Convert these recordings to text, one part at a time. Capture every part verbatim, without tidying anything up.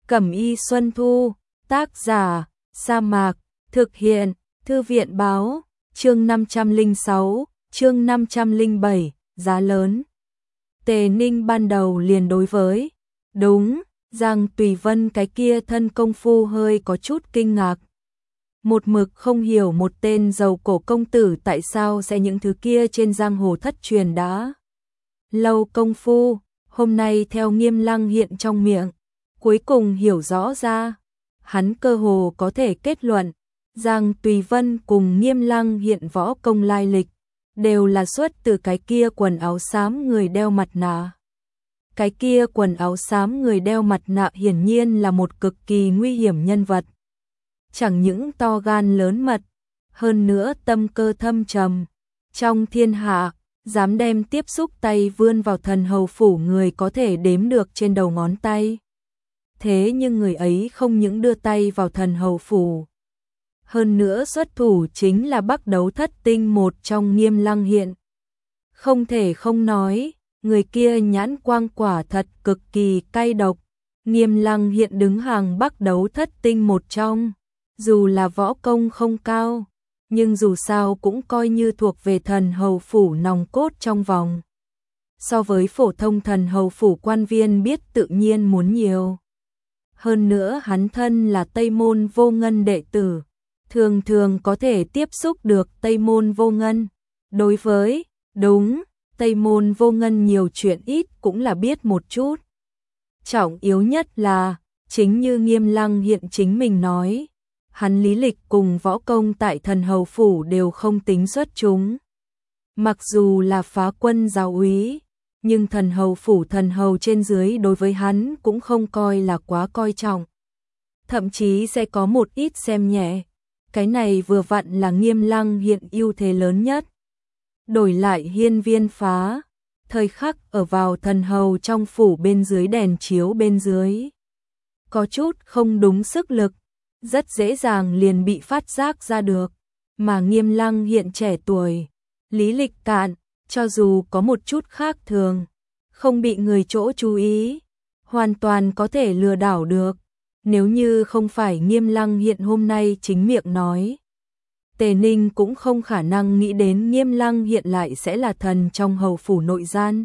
Cẩm y Xuân Thu, tác giả, Sa Mạc, thực hiện, Thư viện báo, chương năm trăm lẻ sáu, chương năm trăm lẻ bảy, giá lớn. Tề Ninh ban đầu liền đối với, đúng, Giang Tùy Vân cái kia thân công phu hơi có chút kinh ngạc. Một mực không hiểu một tên giàu cổ công tử tại sao sẽ những thứ kia trên giang hồ thất truyền đã. Lâu công phu, hôm nay theo Nghiêm Lăng hiện trong miệng, cuối cùng hiểu rõ ra. Hắn cơ hồ có thể kết luận, Giang Tùy Vân cùng Nghiêm Lăng hiện võ công lai lịch, đều là xuất từ cái kia quần áo xám người đeo mặt nạ. Cái kia quần áo xám người đeo mặt nạ hiển nhiên là một cực kỳ nguy hiểm nhân vật. Chẳng những to gan lớn mật, hơn nữa tâm cơ thâm trầm. Trong thiên hạ, dám đem tiếp xúc tay vươn vào thần hầu phủ người có thể đếm được trên đầu ngón tay. Thế nhưng người ấy không những đưa tay vào thần hầu phủ. Hơn nữa xuất thủ chính là Bắc Đấu Thất Tinh một trong Nghiêm Lăng hiện. Không thể không nói, người kia nhãn quang quả thật cực kỳ cay độc. Nghiêm Lăng hiện đứng hàng Bắc Đấu Thất Tinh một trong. Dù là võ công không cao, nhưng dù sao cũng coi như thuộc về thần hầu phủ nòng cốt trong vòng. So với phổ thông thần hầu phủ quan viên biết tự nhiên muốn nhiều. Hơn nữa hắn thân là Tây Môn Vô Ngân đệ tử, thường thường có thể tiếp xúc được Tây Môn Vô Ngân. Đối với, đúng, Tây Môn Vô Ngân nhiều chuyện ít cũng là biết một chút. Trọng yếu nhất là, chính như Nghiêm Lăng hiện chính mình nói, hắn lý lịch cùng võ công tại thần hầu phủ đều không tính xuất chúng. Mặc dù là phá quân giáo úy, nhưng thần hầu phủ thần hầu trên dưới đối với hắn cũng không coi là quá coi trọng. Thậm chí sẽ có một ít xem nhẹ. Cái này vừa vặn là Nghiêm Lăng hiện ưu thế lớn nhất. Đổi lại hiên viên phá, thời khắc ở vào thần hầu trong phủ bên dưới đèn chiếu bên dưới. Có chút không đúng sức lực, rất dễ dàng liền bị phát giác ra được. Mà Nghiêm Lăng hiện trẻ tuổi, lý lịch cạn, cho dù có một chút khác thường, không bị người chỗ chú ý, hoàn toàn có thể lừa đảo được. Nếu như không phải Nghiêm Lăng hiện hôm nay chính miệng nói, Tề Ninh cũng không khả năng nghĩ đến Nghiêm Lăng hiện lại sẽ là thần trong hầu phủ nội gian.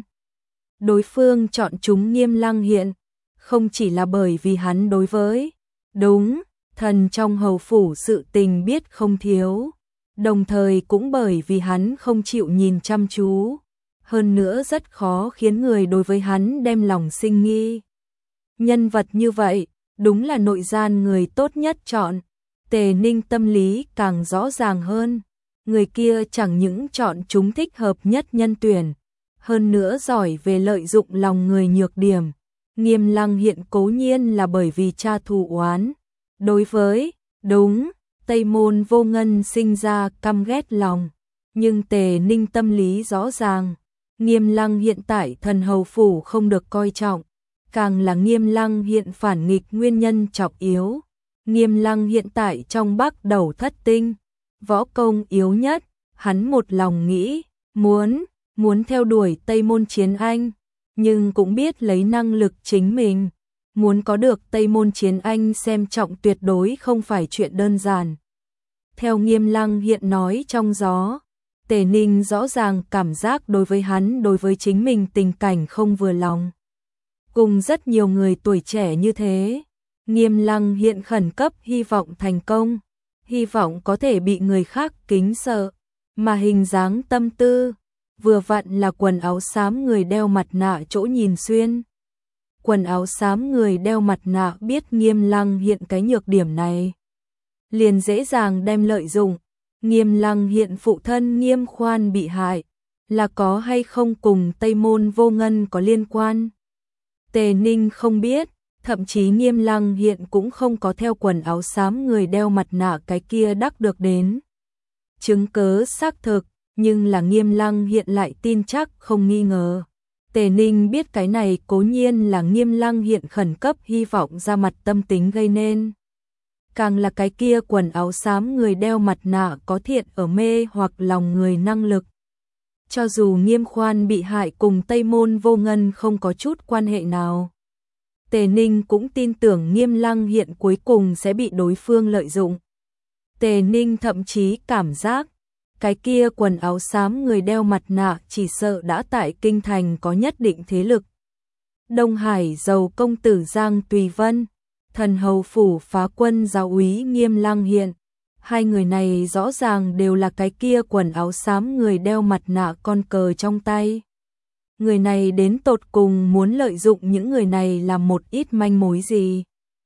Đối phương chọn chúng Nghiêm Lăng hiện, không chỉ là bởi vì hắn đối với, đúng, thần trong hầu phủ sự tình biết không thiếu, đồng thời cũng bởi vì hắn không chịu nhìn chăm chú, hơn nữa rất khó khiến người đối với hắn đem lòng sinh nghi. Nhân vật như vậy, đúng là nội gian người tốt nhất chọn. Tề Ninh tâm lý càng rõ ràng hơn, người kia chẳng những chọn chúng thích hợp nhất nhân tuyển, hơn nữa giỏi về lợi dụng lòng người nhược điểm. Nghiêm Lăng hiện cố nhiên là bởi vì cha thù oán, đối với, đúng, Tây Môn Vô Ngân sinh ra căm ghét lòng, nhưng Tề Ninh tâm lý rõ ràng, Nghiêm Lăng hiện tại thần hầu phủ không được coi trọng, càng là Nghiêm Lăng hiện phản nghịch nguyên nhân trọng yếu. Nghiêm Lăng hiện tại trong Bắc Đấu Thất Tinh, võ công yếu nhất, hắn một lòng nghĩ, muốn, muốn theo đuổi Tây Môn Chiến Anh, nhưng cũng biết lấy năng lực chính mình, muốn có được Tây Môn Chiến Anh xem trọng tuyệt đối không phải chuyện đơn giản. Theo Nghiêm Lăng hiện nói trong gió, Tề Ninh rõ ràng cảm giác đối với hắn đối với chính mình tình cảnh không vừa lòng. Cùng rất nhiều người tuổi trẻ như thế, Nghiêm Lăng hiện khẩn cấp hy vọng thành công, hy vọng có thể bị người khác kính sợ, mà hình dáng tâm tư, vừa vặn là quần áo xám người đeo mặt nạ chỗ nhìn xuyên. Quần áo xám người đeo mặt nạ biết Nghiêm Lăng hiện cái nhược điểm này, liền dễ dàng đem lợi dụng. Nghiêm Lăng hiện phụ thân Nghiêm Khoan bị hại, là có hay không cùng Tây Môn Vô Ngân có liên quan? Tề Ninh không biết, thậm chí Nghiêm Lăng hiện cũng không có theo quần áo xám người đeo mặt nạ cái kia đắc được đến chứng cớ xác thực, nhưng là Nghiêm Lăng hiện lại tin chắc không nghi ngờ. Tề Ninh biết cái này cố nhiên là Nghiêm Lăng hiện khẩn cấp hy vọng ra mặt tâm tính gây nên. Càng là cái kia quần áo xám người đeo mặt nạ có thiện ở mê hoặc lòng người năng lực. Cho dù Nghiêm Khoan bị hại cùng Tây Môn Vô Ngân không có chút quan hệ nào, Tề Ninh cũng tin tưởng Nghiêm Lăng Hiện cuối cùng sẽ bị đối phương lợi dụng. Tề Ninh thậm chí cảm giác, cái kia quần áo xám người đeo mặt nạ chỉ sợ đã tại kinh thành có nhất định thế lực. Đông Hải Dầu công tử Giang Tùy Vân, Thần Hầu phủ phá quân giáo úy Nghiêm Lăng Hiện, hai người này rõ ràng đều là cái kia quần áo xám người đeo mặt nạ con cờ trong tay. Người này đến tột cùng muốn lợi dụng những người này làm một ít manh mối gì?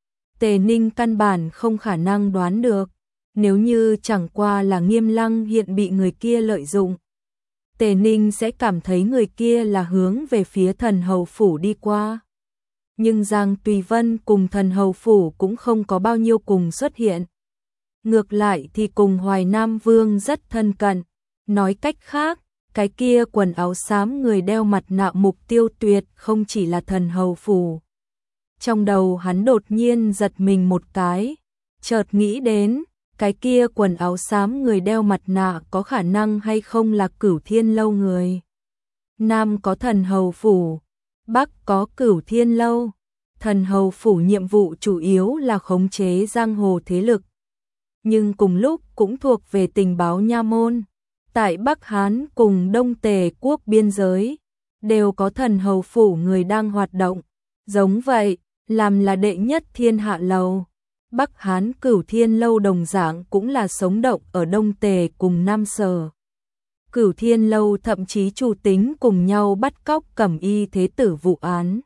Tề Ninh căn bản không khả năng đoán được, nếu như chẳng qua là Nghiêm Lăng Hiện bị người kia lợi dụng, Tề Ninh sẽ cảm thấy người kia là hướng về phía Thần Hầu phủ đi qua. Nhưng Giang Tùy Vân cùng Thần Hầu phủ cũng không có bao nhiêu cùng xuất hiện. Ngược lại thì cùng Hoài Nam Vương rất thân cận, nói cách khác, cái kia quần áo xám người đeo mặt nạ mục tiêu tuyệt không chỉ là Thần Hầu phủ. Trong đầu hắn đột nhiên giật mình một cái, chợt nghĩ đến, cái kia quần áo xám người đeo mặt nạ có khả năng hay không là Cửu Thiên Lâu người. Nam có Thần Hầu phủ, Bắc có Cửu Thiên Lâu. Thần Hầu phủ nhiệm vụ chủ yếu là khống chế giang hồ thế lực, nhưng cùng lúc cũng thuộc về tình báo nha môn. Tại Bắc Hán cùng Đông Tề quốc biên giới, đều có Thần Hầu phủ người đang hoạt động. Giống vậy, làm là đệ nhất thiên hạ lầu, Bắc Hán Cửu Thiên Lâu đồng dạng cũng là sống động ở Đông Tề cùng Nam Sở. Cửu Thiên Lâu thậm chí chủ tính cùng nhau bắt cóc Cẩm Y thế tử vụ án.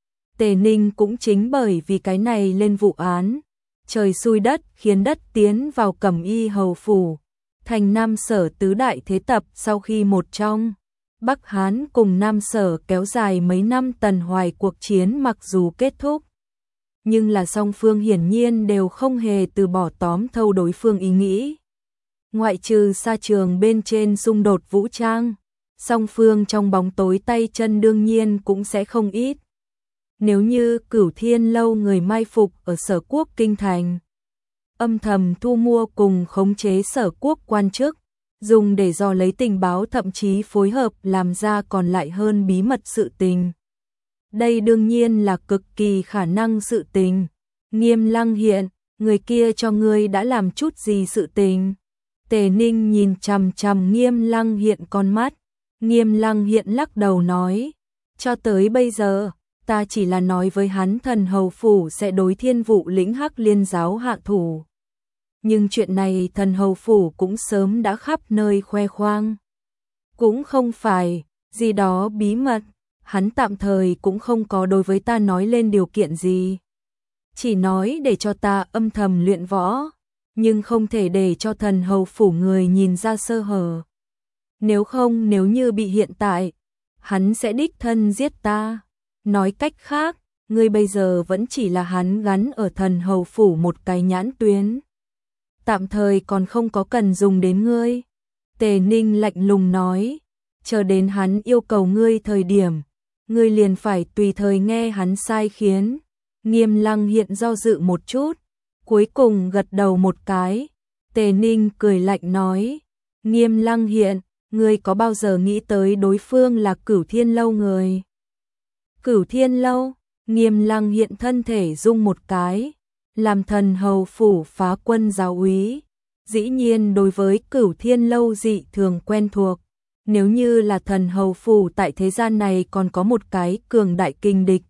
Tề Ninh cũng chính bởi vì cái này lên vụ án, trời xui đất khiến đất tiến vào Cẩm Y hầu phủ, thành Nam Sở tứ đại thế tập sau khi một trong. Bắc Hán cùng Nam Sở kéo dài mấy năm Tần Hoài cuộc chiến mặc dù kết thúc, nhưng là song phương hiển nhiên đều không hề từ bỏ tóm thâu đối phương ý nghĩ. Ngoại trừ xa trường bên trên xung đột vũ trang, song phương trong bóng tối tay chân đương nhiên cũng sẽ không ít. Nếu như Cửu Thiên Lâu người mai phục ở Sở Quốc kinh thành, âm thầm thu mua cùng khống chế Sở Quốc quan chức, dùng để dò lấy tình báo thậm chí phối hợp làm ra còn lại hơn bí mật sự tình. Đây đương nhiên là cực kỳ khả năng sự tình. Nghiêm Lăng Hiện, người kia cho ngươi đã làm chút gì sự tình? Tề Ninh nhìn chằm chằm Nghiêm Lăng Hiện con mắt. Nghiêm Lăng Hiện lắc đầu nói, cho tới bây giờ, ta chỉ là nói với hắn Thần Hầu phủ sẽ đối Thiên Vụ lĩnh Hắc Liên giáo hạ thủ. Nhưng chuyện này Thần Hầu phủ cũng sớm đã khắp nơi khoe khoang. Cũng không phải gì đó bí mật, hắn tạm thời cũng không có đối với ta nói lên điều kiện gì. Chỉ nói để cho ta âm thầm luyện võ, nhưng không thể để cho Thần Hầu phủ người nhìn ra sơ hở. Nếu không, nếu như bị hiện tại, hắn sẽ đích thân giết ta. Nói cách khác, ngươi bây giờ vẫn chỉ là hắn gắn ở Thần Hầu phủ một cái nhãn tuyến. Tạm thời còn không có cần dùng đến ngươi. Tề Ninh lạnh lùng nói, chờ đến hắn yêu cầu ngươi thời điểm, ngươi liền phải tùy thời nghe hắn sai khiến. Nghiêm Lăng Hiện do dự một chút, cuối cùng gật đầu một cái. Tề Ninh cười lạnh nói, Nghiêm Lăng Hiện, ngươi có bao giờ nghĩ tới đối phương là Cửu Thiên Lâu người? Cửu Thiên Lâu? Nghiêm Lăng Hiện thân thể rung một cái, làm Thần Hầu phủ phá quân giáo úy, dĩ nhiên đối với Cửu Thiên Lâu dị thường quen thuộc. Nếu như là Thần Hầu phủ tại thế gian này còn có một cái cường đại kình địch,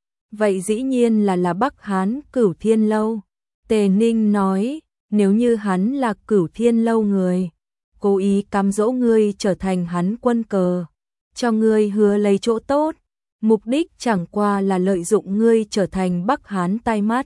vậy dĩ nhiên là là Bắc Hán Cửu Thiên Lâu. Tề Ninh nói, nếu như hắn là Cửu Thiên Lâu người, cố ý cám dỗ ngươi trở thành hắn quân cờ, cho ngươi hứa lấy chỗ tốt, mục đích chẳng qua là lợi dụng ngươi trở thành Bắc Hán tai mắt.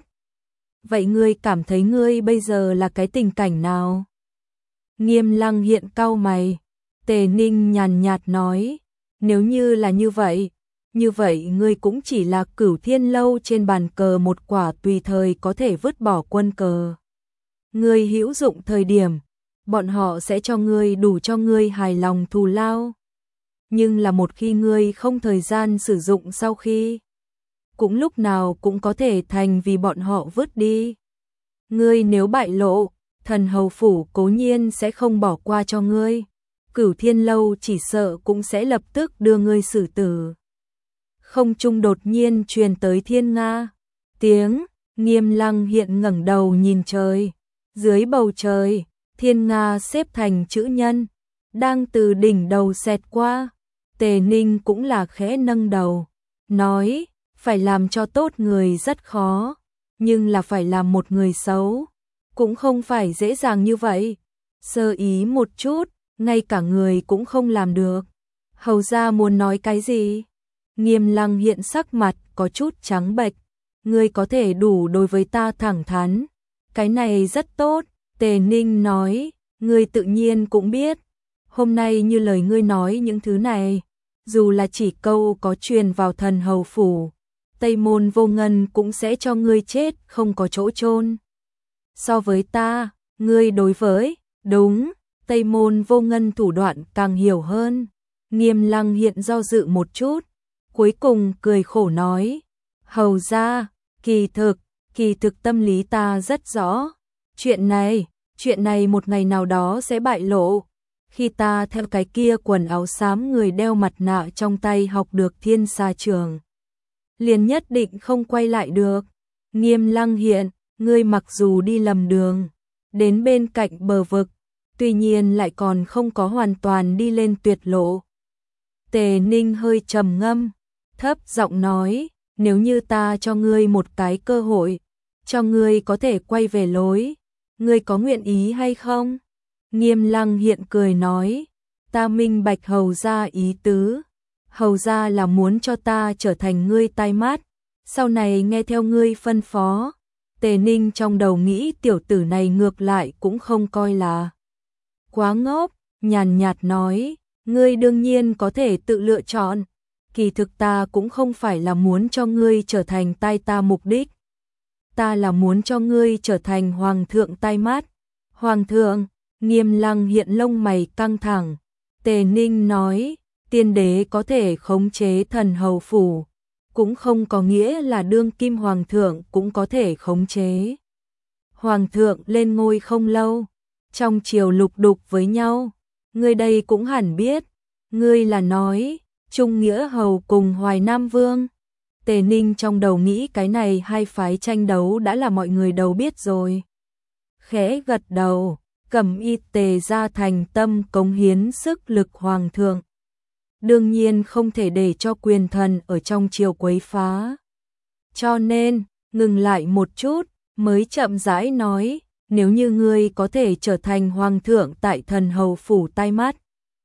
Vậy ngươi cảm thấy ngươi bây giờ là cái tình cảnh nào? Nghiêm Lăng Hiện cau mày. Tề Ninh nhàn nhạt nói, nếu như là như vậy, như vậy ngươi cũng chỉ là Cửu Thiên Lâu trên bàn cờ một quả tùy thời có thể vứt bỏ quân cờ. Ngươi hữu dụng thời điểm, bọn họ sẽ cho ngươi đủ cho ngươi hài lòng thù lao. Nhưng là một khi ngươi không thời gian sử dụng sau khi, cũng lúc nào cũng có thể thành vì bọn họ vứt đi. Ngươi nếu bại lộ, Thần Hầu phủ cố nhiên sẽ không bỏ qua cho ngươi. Cửu Thiên Lâu chỉ sợ cũng sẽ lập tức đưa ngươi xử tử. không trung đột nhiên truyền tới thiên nga tiếng. Nghiêm Lăng Hiện ngẩng đầu nhìn trời, dưới bầu trời, thiên nga xếp thành chữ nhân, đang từ đỉnh đầu xẹt qua. Tề Ninh cũng là khẽ nâng đầu, nói, phải làm cho tốt người rất khó, nhưng là phải làm một người xấu, cũng không phải dễ dàng như vậy. Sơ ý một chút, ngay cả người cũng không làm được. Hầu gia muốn nói cái gì? Nghiêm Lăng Hiện sắc mặt có chút trắng bệch. Ngươi có thể đủ đối với ta thẳng thắn, cái này rất tốt. Tề Ninh nói, ngươi tự nhiên cũng biết, hôm nay như lời ngươi nói những thứ này, dù là chỉ câu có truyền vào thần hầu phủ, Tây Môn Vô Ngân cũng sẽ cho ngươi chết không có chỗ chôn. So với ta, ngươi đối với, đúng, Tây Môn Vô Ngân thủ đoạn càng hiểu hơn. Nghiêm Lăng Hiện do dự một chút, cuối cùng cười khổ nói, hầu gia, kỳ thực, kỳ thực tâm lý ta rất rõ. Chuyện này, chuyện này một ngày nào đó sẽ bại lộ. Khi ta theo cái kia quần áo xám người đeo mặt nạ trong tay học được Thiên Sa Trường, liền nhất định không quay lại được. Nghiêm Lăng Hiện, ngươi mặc dù đi lầm đường, đến bên cạnh bờ vực, tuy nhiên lại còn không có hoàn toàn đi lên tuyệt lộ. Tề Ninh hơi trầm ngâm, thấp giọng nói, nếu như ta cho ngươi một cái cơ hội, cho ngươi có thể quay về lối, ngươi có nguyện ý hay không? Nghiêm Lăng Hiện cười nói, ta minh bạch hầu gia ý tứ, hầu gia là muốn cho ta trở thành ngươi tai mắt, sau này nghe theo ngươi phân phó. Tề Ninh trong đầu nghĩ tiểu tử này ngược lại cũng không coi là quá ngốc, nhàn nhạt nói, ngươi đương nhiên có thể tự lựa chọn, kỳ thực ta cũng không phải là muốn cho ngươi trở thành tai ta mục đích, ta là muốn cho ngươi trở thành hoàng thượng tai mắt. Hoàng thượng? Nghiêm Lăng Hiện lông mày căng thẳng. Tề Ninh nói, tiên đế có thể khống chế thần hầu phủ, cũng không có nghĩa là đương kim hoàng thượng cũng có thể khống chế. Hoàng thượng lên ngôi không lâu, trong triều lục đục với nhau, ngươi đây cũng hẳn biết, ngươi là nói Trung Nghĩa Hầu cùng Hoài Nam Vương. Tề Ninh trong đầu nghĩ cái này hai phái tranh đấu đã là mọi người đều biết rồi. Khẽ gật đầu, Cẩm Y Tề gia thành tâm cống hiến sức lực hoàng thượng. Đương nhiên không thể để cho quyền thần ở trong triều quấy phá. Cho nên, ngừng lại một chút, mới chậm rãi nói, nếu như ngươi có thể trở thành hoàng thượng tại thần hầu phủ tai mắt,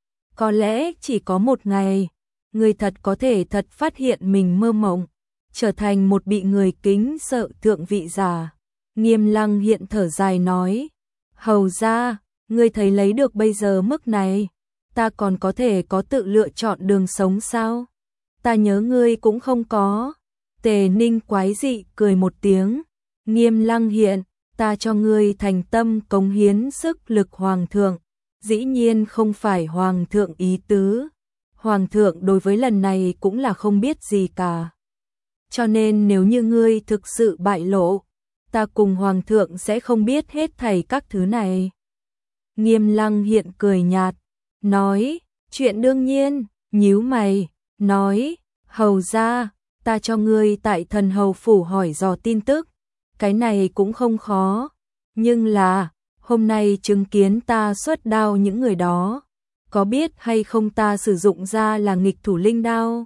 có lẽ chỉ có một ngày, ngươi thật có thể thật phát hiện mình mơ mộng, trở thành một bị người kính sợ thượng vị giả. Nghiêm Lăng Hiện thở dài nói, hầu gia, ngươi thấy lấy được bây giờ mức này, ta còn có thể có tự lựa chọn đường sống sao? Ta nhớ ngươi cũng không có. Tề Ninh quái dị cười một tiếng, Nghiêm Lăng Hiện, ta cho ngươi thành tâm cống hiến sức lực hoàng thượng, dĩ nhiên không phải hoàng thượng ý tứ. Hoàng thượng đối với lần này cũng là không biết gì cả. Cho nên nếu như ngươi thực sự bại lộ, ta cùng hoàng thượng sẽ không biết hết thảy các thứ này. Nghiêm Lăng Hiện cười nhạt, nói, chuyện đương nhiên, nhíu mày, nói, hầu gia, ta cho ngươi tại thần hầu phủ hỏi dò tin tức, cái này cũng không khó, nhưng là, hôm nay chứng kiến ta xuất đao những người đó, có biết hay không ta sử dụng ra là nghịch thủ linh đao?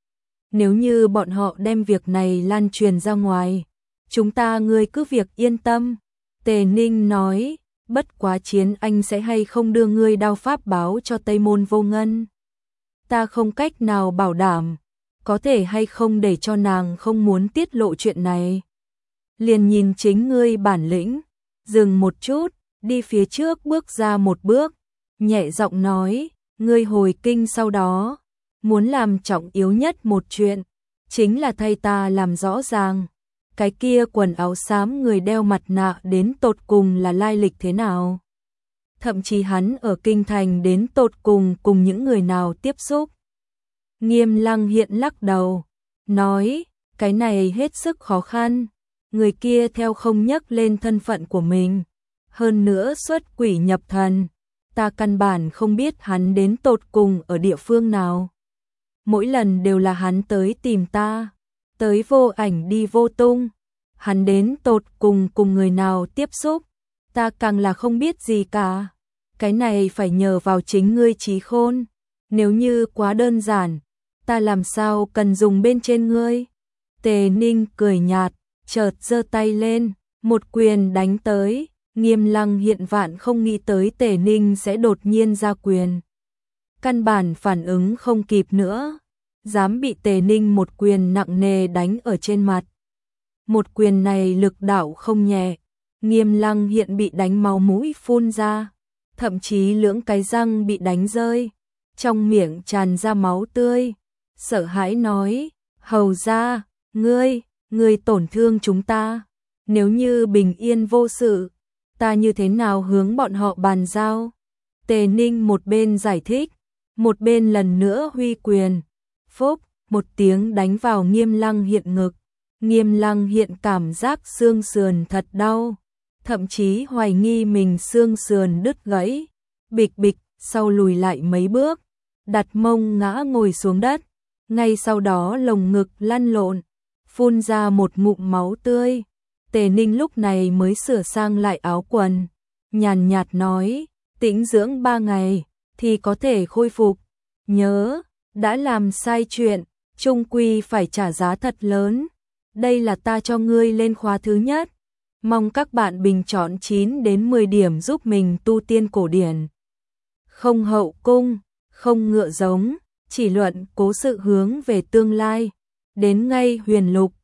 Nếu như bọn họ đem việc này lan truyền ra ngoài, chúng ta ngươi cứ việc yên tâm. Tề Ninh nói, bất quá Chiến Anh sẽ hay không đưa ngươi đao pháp báo cho Tây Môn Vô Ngân. Ta không cách nào bảo đảm, có thể hay không để cho nàng không muốn tiết lộ chuyện này. Liền nhìn chính ngươi bản lĩnh, dừng một chút, đi phía trước bước ra một bước, nhẹ giọng nói, ngươi hồi kinh sau đó, muốn làm trọng yếu nhất một chuyện, chính là thay ta làm rõ ràng, cái kia quần áo xám người đeo mặt nạ đến tột cùng là lai lịch thế nào. Thậm chí hắn ở kinh thành đến tột cùng cùng những người nào tiếp xúc. Nghiêm Lăng Hiện lắc đầu, nói, cái này hết sức khó khăn, người kia theo không nhắc lên thân phận của mình, hơn nữa xuất quỷ nhập thần, ta căn bản không biết hắn đến tột cùng ở địa phương nào. mỗi lần đều là hắn tới tìm ta, tới vô ảnh đi vô tung. Hắn đến tột cùng cùng người nào tiếp xúc, ta càng là không biết gì cả. Cái này phải nhờ vào chính ngươi trí khôn. Nếu như quá đơn giản, ta làm sao cần dùng bên trên ngươi. Tề Ninh cười nhạt, chợt giơ tay lên, một quyền đánh tới. Nghiêm Lăng hiện vạn không nghĩ tới Tề Ninh sẽ đột nhiên ra quyền. Căn bản phản ứng không kịp nữa, dám bị Tề Ninh một quyền nặng nề đánh ở trên mặt. Một quyền này lực đạo không nhẹ, Nghiêm Lăng hiện bị đánh máu mũi phun ra, thậm chí lưỡng cái răng bị đánh rơi, trong miệng tràn ra máu tươi, sợ hãi nói, hầu ra, ngươi, ngươi tổn thương chúng ta, nếu như bình yên vô sự, ta như thế nào hướng bọn họ bàn giao. Tề Ninh một bên giải thích, một bên lần nữa huy quyền, phốc, một tiếng đánh vào Nghiêm Lăng hiện ngực. Nghiêm Lăng hiện cảm giác xương sườn thật đau, thậm chí hoài nghi mình xương sườn đứt gãy, bịch bịch, sau lùi lại mấy bước, đặt mông ngã ngồi xuống đất, ngay sau đó lồng ngực lăn lộn, phun ra một ngụm máu tươi. Tề Ninh lúc này mới sửa sang lại áo quần, nhàn nhạt nói, tĩnh dưỡng ba ngày, thì có thể khôi phục. Nhớ, đã làm sai chuyện, chung quy phải trả giá thật lớn. Đây là ta cho ngươi lên khóa thứ nhất. Mong các bạn bình chọn chín đến mười điểm giúp mình tu tiên cổ điển. Không hậu cung, không ngựa giống, chỉ luận cố sự hướng về tương lai. Đến ngay huyền lục,